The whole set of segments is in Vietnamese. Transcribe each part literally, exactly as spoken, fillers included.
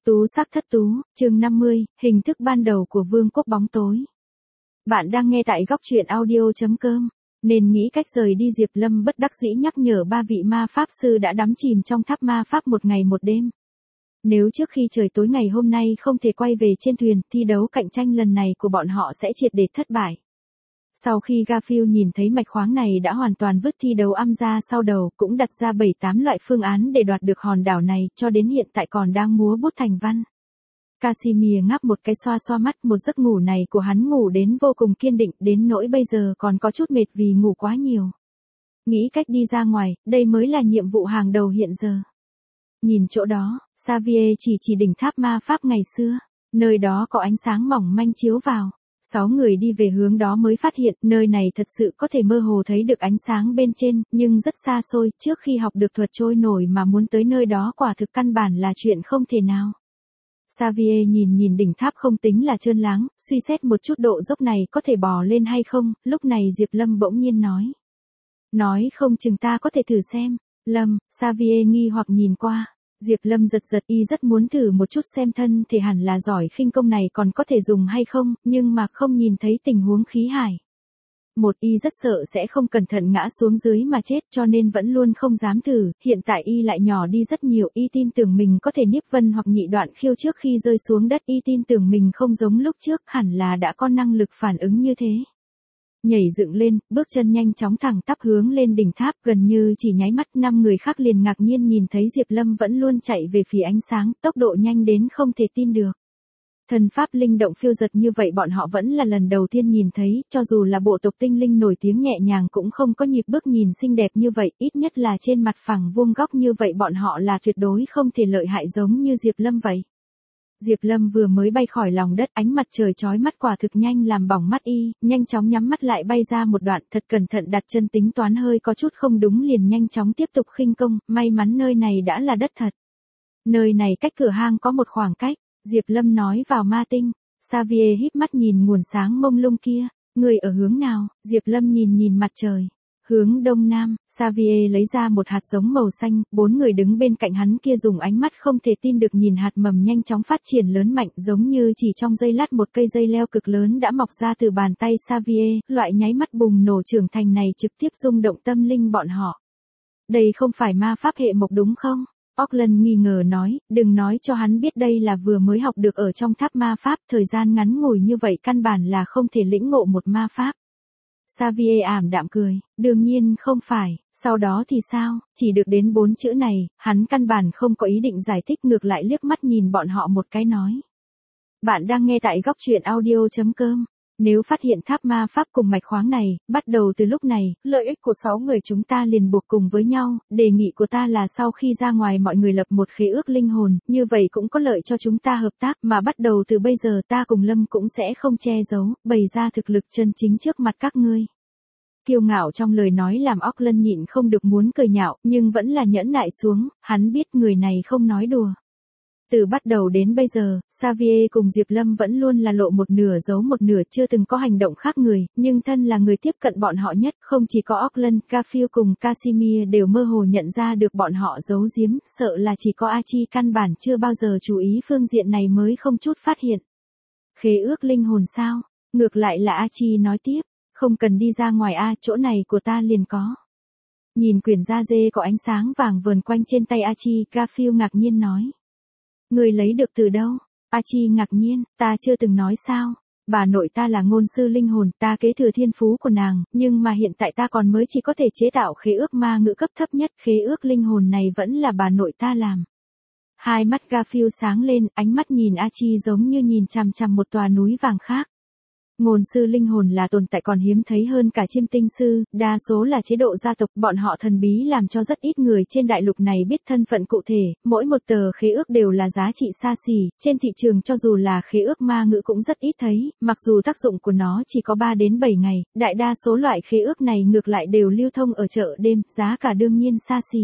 Tú sắc thất tú, chương năm mươi, hình thức ban đầu của vương quốc bóng tối. Bạn đang nghe tại góc truyện audio.com. Nên nghĩ cách rời đi. Diệp Lâm bất đắc dĩ nhắc nhở ba vị ma pháp sư đã đắm chìm trong tháp ma pháp một ngày một đêm. Nếu trước khi trời tối ngày hôm nay không thể quay về trên thuyền, thi đấu cạnh tranh lần này của bọn họ sẽ triệt để thất bại. Sau khi Garfield nhìn thấy mạch khoáng này đã hoàn toàn vứt thi đấu âm ra sau đầu, cũng đặt ra bảy tám loại phương án để đoạt được hòn đảo này, cho đến hiện tại còn đang múa bút thành văn. Casimir ngáp một cái xoa xoa mắt, một giấc ngủ này của hắn ngủ đến vô cùng kiên định, đến nỗi bây giờ còn có chút mệt vì ngủ quá nhiều. Nghĩ cách đi ra ngoài, đây mới là nhiệm vụ hàng đầu hiện giờ. Nhìn chỗ đó, Xavier chỉ chỉ đỉnh tháp ma pháp ngày xưa, nơi đó có ánh sáng mỏng manh chiếu vào. Sáu người đi về hướng đó mới phát hiện nơi này thật sự có thể mơ hồ thấy được ánh sáng bên trên, nhưng rất xa xôi. Trước khi học được thuật trôi nổi mà muốn tới nơi đó quả thực căn bản là chuyện không thể nào. Xavier nhìn nhìn đỉnh tháp không tính là trơn láng, suy xét một chút độ dốc này có thể bò lên hay không. Lúc này Diệp Lâm bỗng nhiên nói. Nói không chừng ta có thể thử xem. Lâm, Xavier nghi hoặc nhìn qua. Diệp Lâm giật giật, y rất muốn thử một chút xem thân thể hẳn là giỏi khinh công này còn có thể dùng hay không, nhưng mà không nhìn thấy tình huống khí hải. Một, y rất sợ sẽ không cẩn thận ngã xuống dưới mà chết, cho nên vẫn luôn không dám thử. Hiện tại y lại nhỏ đi rất nhiều, y tin tưởng mình có thể nhiếp vân hoặc nhị đoạn khiêu trước khi rơi xuống đất, y tin tưởng mình không giống lúc trước, hẳn là đã có năng lực phản ứng như thế. Nhảy dựng lên, bước chân nhanh chóng thẳng tắp hướng lên đỉnh tháp, gần như chỉ nháy mắt. Năm người khác liền ngạc nhiên nhìn thấy Diệp Lâm vẫn luôn chạy về phía ánh sáng, tốc độ nhanh đến không thể tin được. Thần pháp linh động phiêu giật như vậy bọn họ vẫn là lần đầu tiên nhìn thấy, cho dù là bộ tộc tinh linh nổi tiếng nhẹ nhàng cũng không có nhịp bước nhìn xinh đẹp như vậy, ít nhất là trên mặt phẳng vuông góc như vậy bọn họ là tuyệt đối không thể lợi hại giống như Diệp Lâm vậy. Diệp Lâm vừa mới bay khỏi lòng đất, ánh mặt trời chói mắt quả thực nhanh làm bỏng mắt y, nhanh chóng nhắm mắt lại bay ra một đoạn, thật cẩn thận đặt chân, tính toán hơi có chút không đúng liền nhanh chóng tiếp tục khinh công, may mắn nơi này đã là đất thật. Nơi này cách cửa hang có một khoảng cách, Diệp Lâm nói vào ma tinh. Xavier híp mắt nhìn nguồn sáng mông lung kia, người ở hướng nào? Diệp Lâm nhìn nhìn mặt trời. Hướng đông nam. Xavier lấy ra một hạt giống màu xanh, bốn người đứng bên cạnh hắn kia dùng ánh mắt không thể tin được nhìn hạt mầm nhanh chóng phát triển lớn mạnh, giống như chỉ trong giây lát một cây dây leo cực lớn đã mọc ra từ bàn tay Xavier, loại nháy mắt bùng nổ trưởng thành này trực tiếp rung động tâm linh bọn họ. Đây không phải ma pháp hệ mộc đúng không? Auckland nghi ngờ nói, đừng nói cho hắn biết đây là vừa mới học được ở trong tháp ma pháp, thời gian ngắn ngủi như vậy căn bản là không thể lĩnh ngộ một ma pháp. Xavier ảm đạm cười, đương nhiên không phải, sau đó thì sao, chỉ được đến bốn chữ này, hắn căn bản không có ý định giải thích, ngược lại liếc mắt nhìn bọn họ một cái nói. Bạn đang nghe tại góc truyện audio.com. Nếu phát hiện tháp ma pháp cùng mạch khoáng này, bắt đầu từ lúc này, lợi ích của sáu người chúng ta liền buộc cùng với nhau, đề nghị của ta là sau khi ra ngoài mọi người lập một khế ước linh hồn, như vậy cũng có lợi cho chúng ta hợp tác, mà bắt đầu từ bây giờ ta cùng Lâm cũng sẽ không che giấu, bày ra thực lực chân chính trước mặt các ngươi. Kiêu ngạo trong lời nói làm Auckland nhịn không được muốn cười nhạo, nhưng vẫn là nhẫn nại xuống, hắn biết người này không nói đùa. Từ bắt đầu đến bây giờ, Xavier cùng Diệp Lâm vẫn luôn là lộ một nửa giấu một nửa, chưa từng có hành động khác người, nhưng thân là người tiếp cận bọn họ nhất, không chỉ có Auckland, Garfield cùng Casimir đều mơ hồ nhận ra được bọn họ giấu giếm, sợ là chỉ có Archie căn bản chưa bao giờ chú ý phương diện này mới không chút phát hiện. Khế ước linh hồn sao? Ngược lại là Archie nói tiếp, không cần đi ra ngoài a, chỗ này của ta liền có. Nhìn quyển da dê có ánh sáng vàng vờn quanh trên tay Archie, Garfield ngạc nhiên nói. Người lấy được từ đâu? Archie ngạc nhiên, ta chưa từng nói sao? Bà nội ta là ngôn sư linh hồn, ta kế thừa thiên phú của nàng, nhưng mà hiện tại ta còn mới chỉ có thể chế tạo khế ước ma ngữ cấp thấp nhất, khế ước linh hồn này vẫn là bà nội ta làm. Hai mắt Garfield sáng lên, ánh mắt nhìn Archie giống như nhìn chằm chằm một tòa núi vàng khác. Ngôn sư linh hồn là tồn tại còn hiếm thấy hơn cả chiêm tinh sư, đa số là chế độ gia tộc, bọn họ thần bí làm cho rất ít người trên đại lục này biết thân phận cụ thể, mỗi một tờ khế ước đều là giá trị xa xỉ, trên thị trường cho dù là khế ước ma ngữ cũng rất ít thấy, mặc dù tác dụng của nó chỉ có ba đến bảy ngày, đại đa số loại khế ước này ngược lại đều lưu thông ở chợ đêm, giá cả đương nhiên xa xỉ.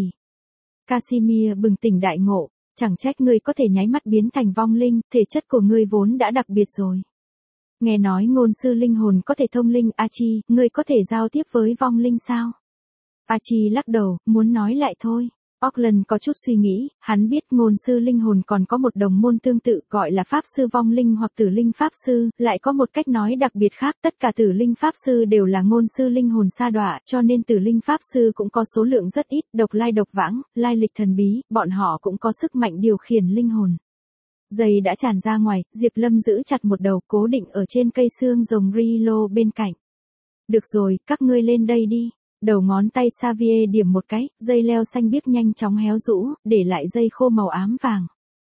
Casimir bừng tỉnh đại ngộ, chẳng trách ngươi có thể nháy mắt biến thành vong linh, thể chất của ngươi vốn đã đặc biệt rồi. Nghe nói ngôn sư linh hồn có thể thông linh, Archie, ngươi có thể giao tiếp với vong linh sao? Archie lắc đầu, muốn nói lại thôi. Auckland có chút suy nghĩ, hắn biết ngôn sư linh hồn còn có một đồng môn tương tự gọi là pháp sư vong linh hoặc tử linh pháp sư, lại có một cách nói đặc biệt khác, tất cả tử linh pháp sư đều là ngôn sư linh hồn sa đọa, cho nên tử linh pháp sư cũng có số lượng rất ít, độc lai độc vãng, lai lịch thần bí, bọn họ cũng có sức mạnh điều khiển linh hồn. Giày đã tràn ra ngoài, Diệp Lâm giữ chặt một đầu cố định ở trên cây xương rồng Rilo bên cạnh. Được rồi, các ngươi lên đây đi. Đầu ngón tay Xavier điểm một cái, dây leo xanh biếc nhanh chóng héo rũ, để lại dây khô màu ám vàng.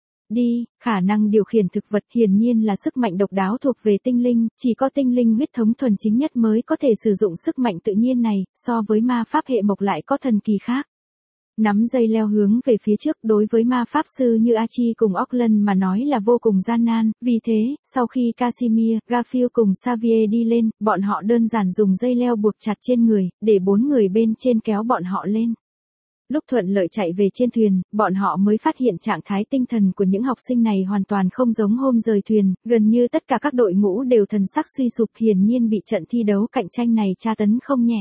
Đi, khả năng điều khiển thực vật hiển nhiên là sức mạnh độc đáo thuộc về tinh linh, chỉ có tinh linh huyết thống thuần chính nhất mới có thể sử dụng sức mạnh tự nhiên này, so với ma pháp hệ mộc lại có thần kỳ khác. Nắm dây leo hướng về phía trước đối với ma pháp sư như Archie cùng Auckland mà nói là vô cùng gian nan, vì thế, sau khi Casimir, Garfield cùng Xavier đi lên, bọn họ đơn giản dùng dây leo buộc chặt trên người, để bốn người bên trên kéo bọn họ lên. Lúc thuận lợi chạy về trên thuyền, bọn họ mới phát hiện trạng thái tinh thần của những học sinh này hoàn toàn không giống hôm rời thuyền, gần như tất cả các đội ngũ đều thần sắc suy sụp, hiển nhiên bị trận thi đấu cạnh tranh này tra tấn không nhẹ.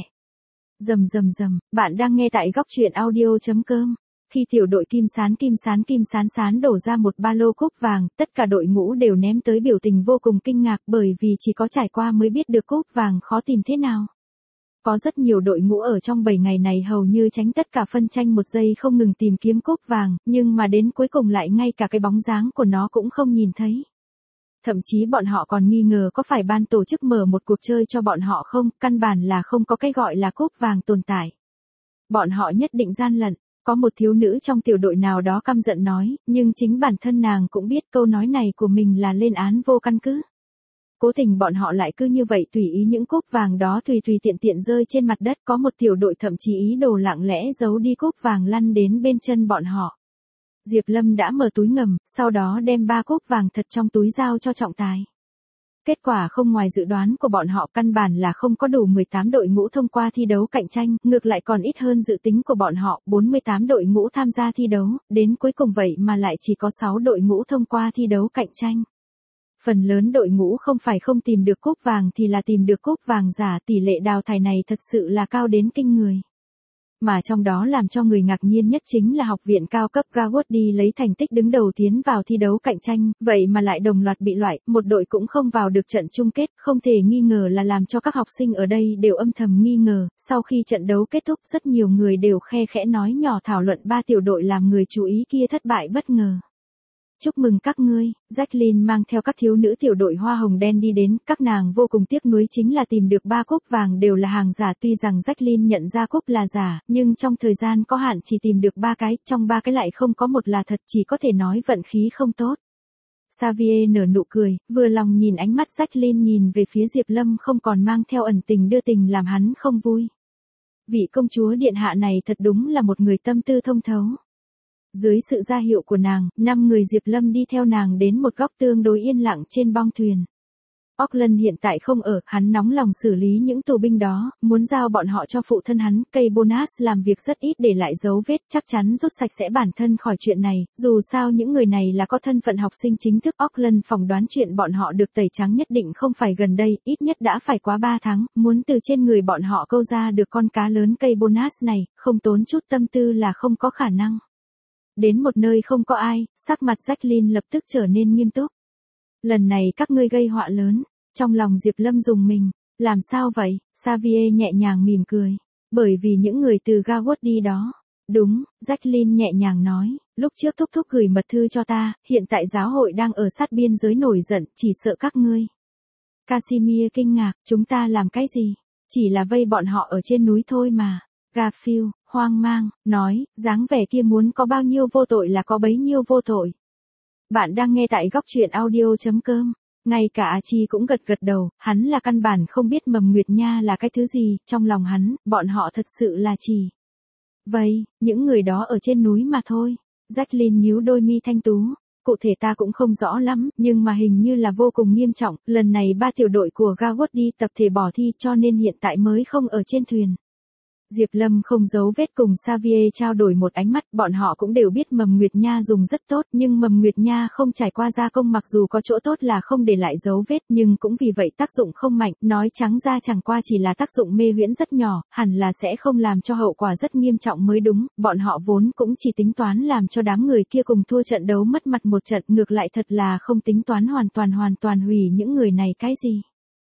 Rầm rầm rầm, bạn đang nghe tại góc truyện audio chấm com. Khi tiểu đội kim sán kim sán kim sán sán đổ ra một ba lô cúp vàng, tất cả đội ngũ đều ném tới biểu tình vô cùng kinh ngạc bởi vì chỉ có trải qua mới biết được cúp vàng khó tìm thế nào. Có rất nhiều đội ngũ ở trong bảy ngày này hầu như tránh tất cả phân tranh một giây không ngừng tìm kiếm cúp vàng, nhưng mà đến cuối cùng lại ngay cả cái bóng dáng của nó cũng không nhìn thấy. Thậm chí bọn họ còn nghi ngờ có phải ban tổ chức mở một cuộc chơi cho bọn họ không, căn bản là không có cái gọi là cúp vàng tồn tại. Bọn họ nhất định gian lận, có một thiếu nữ trong tiểu đội nào đó căm giận nói, nhưng chính bản thân nàng cũng biết câu nói này của mình là lên án vô căn cứ. Cố tình bọn họ lại cứ như vậy tùy ý những cúp vàng đó tùy tùy tiện tiện rơi trên mặt đất, có một tiểu đội thậm chí ý đồ lặng lẽ giấu đi cúp vàng lăn đến bên chân bọn họ. Diệp Lâm đã mở túi ngầm, sau đó đem ba cúp vàng thật trong túi giao cho trọng tài. Kết quả không ngoài dự đoán của bọn họ, căn bản là không có đủ mười tám đội ngũ thông qua thi đấu cạnh tranh, ngược lại còn ít hơn dự tính của bọn họ, bốn mươi tám đội ngũ tham gia thi đấu, đến cuối cùng vậy mà lại chỉ có sáu đội ngũ thông qua thi đấu cạnh tranh. Phần lớn đội ngũ không phải không tìm được cúp vàng thì là tìm được cúp vàng giả, tỷ lệ đào thải này thật sự là cao đến kinh người. Mà trong đó làm cho người ngạc nhiên nhất chính là học viện cao cấp Gawaudi lấy thành tích đứng đầu tiến vào thi đấu cạnh tranh, vậy mà lại đồng loạt bị loại, một đội cũng không vào được trận chung kết, không thể nghi ngờ là làm cho các học sinh ở đây đều âm thầm nghi ngờ. Sau khi trận đấu kết thúc, rất nhiều người đều khe khẽ nói nhỏ thảo luận ba tiểu đội làm người chú ý kia thất bại bất ngờ. Chúc mừng các ngươi, Jacqueline mang theo các thiếu nữ tiểu đội hoa hồng đen đi đến, các nàng vô cùng tiếc nuối chính là tìm được ba cúp vàng đều là hàng giả, tuy rằng Jacqueline nhận ra cúp là giả, nhưng trong thời gian có hạn chỉ tìm được ba cái, trong ba cái lại không có một là thật, chỉ có thể nói vận khí không tốt. Xavier nở nụ cười, vừa lòng nhìn ánh mắt Jacqueline nhìn về phía Diệp Lâm không còn mang theo ẩn tình đưa tình làm hắn không vui. Vị công chúa điện hạ này thật đúng là một người tâm tư thông thấu. Dưới sự ra hiệu của nàng, năm người Diệp Lâm đi theo nàng đến một góc tương đối yên lặng trên bong thuyền. Auckland hiện tại không ở, hắn nóng lòng xử lý những tù binh đó, muốn giao bọn họ cho phụ thân hắn. Cây Bonus làm việc rất ít để lại dấu vết, chắc chắn rút sạch sẽ bản thân khỏi chuyện này, dù sao những người này là có thân phận học sinh chính thức. Auckland phỏng đoán chuyện bọn họ được tẩy trắng nhất định không phải gần đây, ít nhất đã phải quá ba tháng, muốn từ trên người bọn họ câu ra được con cá lớn cây Bonus này, không tốn chút tâm tư là không có khả năng. Đến một nơi không có ai, sắc mặt Jacqueline lập tức trở nên nghiêm túc. Lần này các ngươi gây họa lớn, trong lòng Diệp Lâm dùng mình, làm sao vậy? Xavier nhẹ nhàng mỉm cười, bởi vì những người từ Gawaudi đó. Đúng, Jacqueline nhẹ nhàng nói, lúc trước thúc thúc gửi mật thư cho ta, hiện tại giáo hội đang ở sát biên giới nổi giận, chỉ sợ các ngươi. Casimir kinh ngạc, chúng ta làm cái gì? Chỉ là vây bọn họ ở trên núi thôi mà. Garfield, hoang mang, nói, dáng vẻ kia muốn có bao nhiêu vô tội là có bấy nhiêu vô tội. Bạn đang nghe tại góc truyện audio chấm com. Ngay cả Archie cũng gật gật đầu, hắn là căn bản không biết Mầm Nguyệt Nha là cái thứ gì, trong lòng hắn, bọn họ thật sự là chỉ. Vậy, những người đó ở trên núi mà thôi. Jacqueline nhíu đôi mi thanh tú. Cụ thể ta cũng không rõ lắm, nhưng mà hình như là vô cùng nghiêm trọng, lần này ba tiểu đội của Gawaudi tập thể bỏ thi cho nên hiện tại mới không ở trên thuyền. Diệp Lâm không giấu vết cùng Xavier trao đổi một ánh mắt, bọn họ cũng đều biết Mầm Nguyệt Nha dùng rất tốt, nhưng Mầm Nguyệt Nha không trải qua gia công mặc dù có chỗ tốt là không để lại dấu vết nhưng cũng vì vậy tác dụng không mạnh, nói trắng ra chẳng qua chỉ là tác dụng mê huyễn rất nhỏ, hẳn là sẽ không làm cho hậu quả rất nghiêm trọng mới đúng, bọn họ vốn cũng chỉ tính toán làm cho đám người kia cùng thua trận đấu mất mặt một trận, ngược lại thật là không tính toán hoàn toàn hoàn toàn hủy những người này cái gì.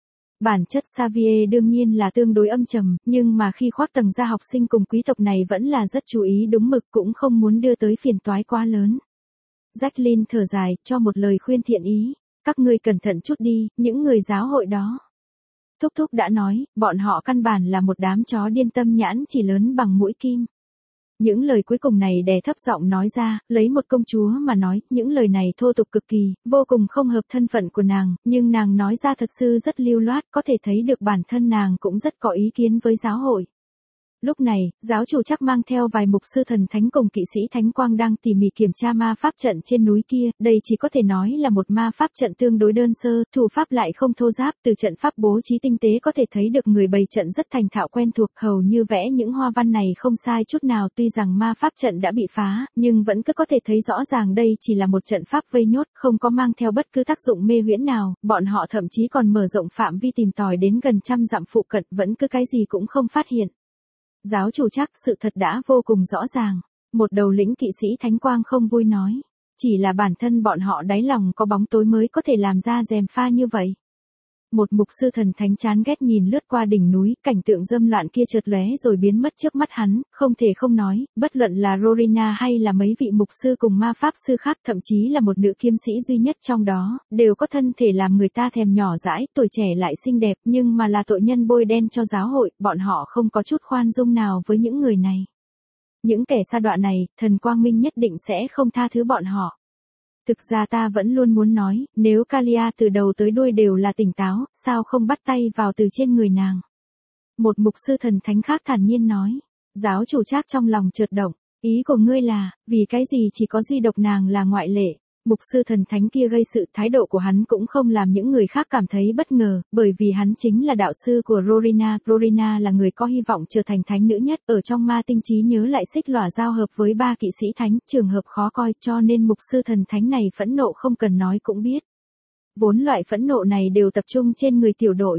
Bản chất Xavier đương nhiên là tương đối âm trầm, nhưng mà khi khoác tầng ra học sinh cùng quý tộc này vẫn là rất chú ý đúng mực cũng không muốn đưa tới phiền toái quá lớn. Jacqueline thở dài, cho một lời khuyên thiện ý, các ngươi cẩn thận chút đi, những người giáo hội đó. Thúc thúc đã nói, bọn họ căn bản là một đám chó điên tâm nhãn chỉ lớn bằng mũi kim. Những lời cuối cùng này đè thấp giọng nói ra, lấy một công chúa mà nói, những lời này thô tục cực kỳ, vô cùng không hợp thân phận của nàng, nhưng nàng nói ra thật sự rất lưu loát, có thể thấy được bản thân nàng cũng rất có ý kiến với giáo hội. Lúc này, giáo chủ chắc mang theo vài mục sư thần thánh cùng kỵ sĩ thánh quang đang tỉ mỉ kiểm tra ma pháp trận trên núi kia, đây chỉ có thể nói là một ma pháp trận tương đối đơn sơ, thủ pháp lại không thô ráp, từ trận pháp bố trí tinh tế có thể thấy được người bày trận rất thành thạo quen thuộc, hầu như vẽ những hoa văn này không sai chút nào, tuy rằng ma pháp trận đã bị phá, nhưng vẫn cứ có thể thấy rõ ràng đây chỉ là một trận pháp vây nhốt, không có mang theo bất cứ tác dụng mê huyễn nào, bọn họ thậm chí còn mở rộng phạm vi tìm tòi đến gần trăm dặm phụ cận, vẫn cứ cái gì cũng không phát hiện. Giáo chủ chắc sự thật đã vô cùng rõ ràng. Một đầu lĩnh kỵ sĩ thánh quang không vui nói. Chỉ là bản thân bọn họ đáy lòng có bóng tối mới có thể làm ra gièm pha như vậy. Một mục sư thần thánh chán ghét nhìn lướt qua đỉnh núi, cảnh tượng dâm loạn kia chợt lóe rồi biến mất trước mắt hắn, không thể không nói, bất luận là Rowena hay là mấy vị mục sư cùng ma pháp sư khác, thậm chí là một nữ kiếm sĩ duy nhất trong đó, đều có thân thể làm người ta thèm nhỏ dãi, tuổi trẻ lại xinh đẹp, nhưng mà là tội nhân bôi đen cho giáo hội, bọn họ không có chút khoan dung nào với những người này. Những kẻ sa đọa này, thần quang minh nhất định sẽ không tha thứ bọn họ. Thực ra ta vẫn luôn muốn nói, nếu Kalia từ đầu tới đuôi đều là tỉnh táo, sao không bắt tay vào từ trên người nàng? Một mục sư thần thánh khác thản nhiên nói. Giáo chủ Trác trong lòng chợt động, ý của ngươi là, vì cái gì chỉ có duy độc nàng là ngoại lệ? Mục sư thần thánh kia gây sự, thái độ của hắn cũng không làm những người khác cảm thấy bất ngờ, bởi vì hắn chính là đạo sư của Rowena. Rowena là người có hy vọng trở thành thánh nữ nhất, ở trong ma tinh trí nhớ lại xích lỏa giao hợp với ba kỵ sĩ thánh, trường hợp khó coi, cho nên mục sư thần thánh này phẫn nộ không cần nói cũng biết. Vốn loại phẫn nộ này đều tập trung trên người tiểu đội.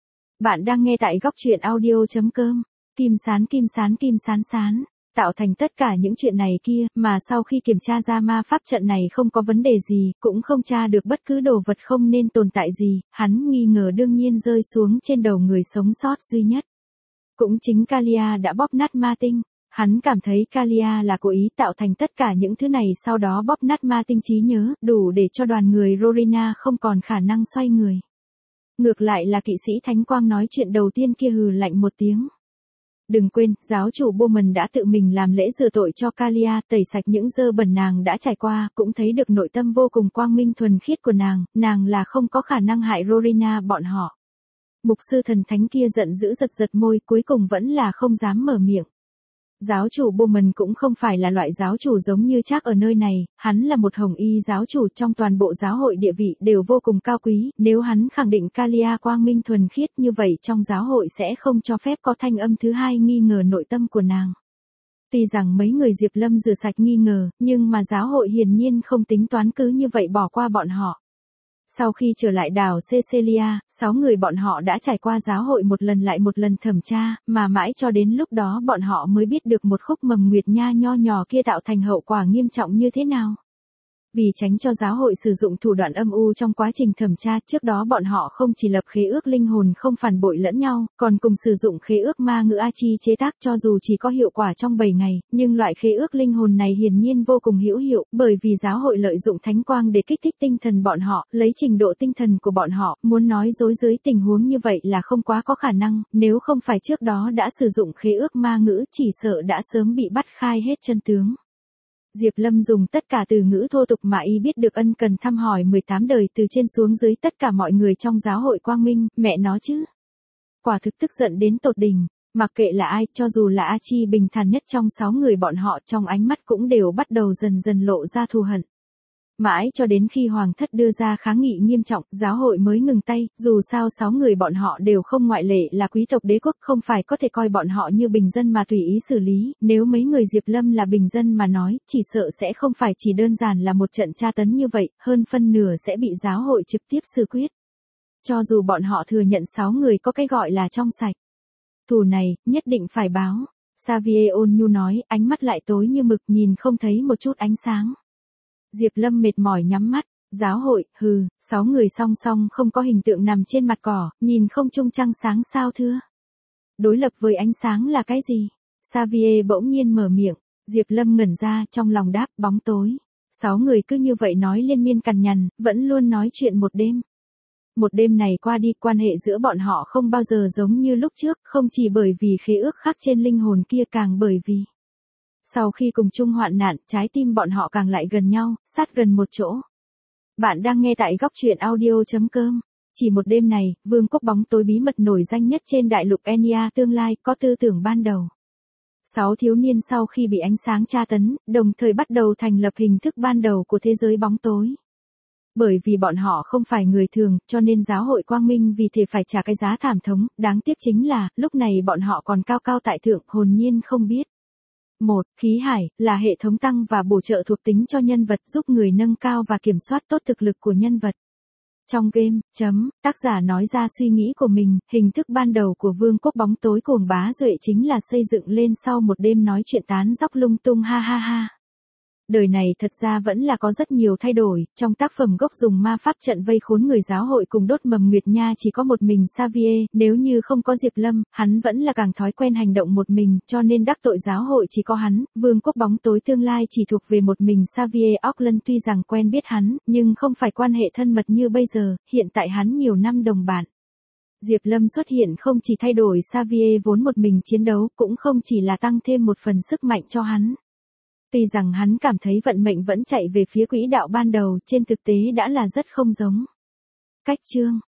Bạn đang nghe tại góc truyện audio chấm com, kim sán kim sán kim sán sán. Tạo thành tất cả những chuyện này kia, mà sau khi kiểm tra ra ma pháp trận này không có vấn đề gì, cũng không tra được bất cứ đồ vật không nên tồn tại gì, hắn nghi ngờ đương nhiên rơi xuống trên đầu người sống sót duy nhất. Cũng chính Kalia đã bóp nát ma tinh, hắn cảm thấy Kalia là cố ý tạo thành tất cả những thứ này sau đó bóp nát ma tinh trí nhớ, đủ để cho đoàn người Rowena không còn khả năng xoay người. Ngược lại là kỵ sĩ Thánh Quang nói chuyện đầu tiên kia hừ lạnh một tiếng. Đừng quên, giáo chủ Bowman đã tự mình làm lễ rửa tội cho Kalia, tẩy sạch những dơ bẩn nàng đã trải qua, cũng thấy được nội tâm vô cùng quang minh thuần khiết của nàng, nàng là không có khả năng hại Rowena bọn họ. Mục sư thần thánh kia giận dữ giật giật môi, cuối cùng vẫn là không dám mở miệng. Giáo chủ Bowman cũng không phải là loại giáo chủ giống như Trác ở nơi này, hắn là một hồng y giáo chủ, trong toàn bộ giáo hội địa vị đều vô cùng cao quý, nếu hắn khẳng định Kalia quang minh thuần khiết như vậy trong giáo hội sẽ không cho phép có thanh âm thứ hai nghi ngờ nội tâm của nàng. Tuy rằng mấy người Diệp Lâm rửa sạch nghi ngờ, nhưng mà giáo hội hiển nhiên không tính toán cứ như vậy bỏ qua bọn họ. Sau khi trở lại đảo Cecilia, sáu người bọn họ đã trải qua giáo hội một lần lại một lần thẩm tra, mà mãi cho đến lúc đó bọn họ mới biết được một khúc Mầm Nguyệt Nha nho nhỏ kia tạo thành hậu quả nghiêm trọng như thế nào. Vì tránh cho giáo hội sử dụng thủ đoạn âm u trong quá trình thẩm tra, trước đó bọn họ không chỉ lập khế ước linh hồn không phản bội lẫn nhau, còn cùng sử dụng khế ước ma ngữ A Chi chế tác, cho dù chỉ có hiệu quả trong bảy ngày, nhưng loại khế ước linh hồn này hiển nhiên vô cùng hữu hiệu, bởi vì giáo hội lợi dụng thánh quang để kích thích tinh thần bọn họ, lấy trình độ tinh thần của bọn họ, muốn nói dối dưới tình huống như vậy là không quá có khả năng, nếu không phải trước đó đã sử dụng khế ước ma ngữ chỉ sợ đã sớm bị bắt khai hết chân tướng. Diệp Lâm dùng tất cả từ ngữ thô tục mà y biết được ân cần thăm hỏi mười tám đời từ trên xuống dưới tất cả mọi người trong giáo hội quang minh, mẹ nó chứ. Quả thực tức giận đến tột đỉnh, mặc kệ là ai, cho dù là A Chi bình thản nhất trong sáu người bọn họ, trong ánh mắt cũng đều bắt đầu dần dần lộ ra thù hận. Mãi cho đến khi hoàng thất đưa ra kháng nghị nghiêm trọng, giáo hội mới ngừng tay, dù sao sáu người bọn họ đều không ngoại lệ là quý tộc đế quốc, không phải có thể coi bọn họ như bình dân mà tùy ý xử lý, nếu mấy người Diệp Lâm là bình dân mà nói, chỉ sợ sẽ không phải chỉ đơn giản là một trận tra tấn như vậy, hơn phân nửa sẽ bị giáo hội trực tiếp xử quyết. Cho dù bọn họ thừa nhận sáu người có cái gọi là trong sạch. Thù này, nhất định phải báo. Xavier ôn nhu nói, ánh mắt lại tối như mực, nhìn không thấy một chút ánh sáng. Diệp Lâm mệt mỏi nhắm mắt, giáo hội, hừ, sáu người song song không có hình tượng nằm trên mặt cỏ, nhìn không trung trăng sáng sao thưa. Đối lập với ánh sáng là cái gì? Xavier bỗng nhiên mở miệng, Diệp Lâm ngẩn ra trong lòng đáp bóng tối. Sáu người cứ như vậy nói liên miên cằn nhằn, vẫn luôn nói chuyện một đêm. Một đêm này qua đi, quan hệ giữa bọn họ không bao giờ giống như lúc trước, không chỉ bởi vì khế ước khắc trên linh hồn kia, càng bởi vì sau khi cùng chung hoạn nạn, trái tim bọn họ càng lại gần nhau, sát gần một chỗ. Bạn đang nghe tại góc truyện audio chấm com. Chỉ một đêm này, vương quốc bóng tối bí mật nổi danh nhất trên đại lục Enya tương lai, có tư tưởng ban đầu. Sáu thiếu niên sau khi bị ánh sáng tra tấn, đồng thời bắt đầu thành lập hình thức ban đầu của thế giới bóng tối. Bởi vì bọn họ không phải người thường, cho nên giáo hội quang minh vì thế phải trả cái giá thảm thống, đáng tiếc chính là, lúc này bọn họ còn cao cao tại thượng, hồn nhiên không biết. một. Khí hải, là hệ thống tăng và bổ trợ thuộc tính cho nhân vật, giúp người nâng cao và kiểm soát tốt thực lực của nhân vật. Trong game, chấm, tác giả nói ra suy nghĩ của mình, hình thức ban đầu của vương quốc bóng tối cuồng bá duệ chính là xây dựng lên sau một đêm nói chuyện tán dóc lung tung ha ha ha. Đời này thật ra vẫn là có rất nhiều thay đổi, trong tác phẩm gốc dùng ma pháp trận vây khốn người giáo hội cùng đốt mầm nguyệt nha chỉ có một mình Xavier, nếu như không có Diệp Lâm, hắn vẫn là càng thói quen hành động một mình, cho nên đắc tội giáo hội chỉ có hắn, vương quốc bóng tối tương lai chỉ thuộc về một mình Xavier Auckland tuy rằng quen biết hắn, nhưng không phải quan hệ thân mật như bây giờ, hiện tại hắn nhiều năm đồng bạn. Diệp Lâm xuất hiện không chỉ thay đổi Xavier vốn một mình chiến đấu, cũng không chỉ là tăng thêm một phần sức mạnh cho hắn. Tuy rằng hắn cảm thấy vận mệnh vẫn chạy về phía quỹ đạo ban đầu, trên thực tế đã là rất không giống. Cách chương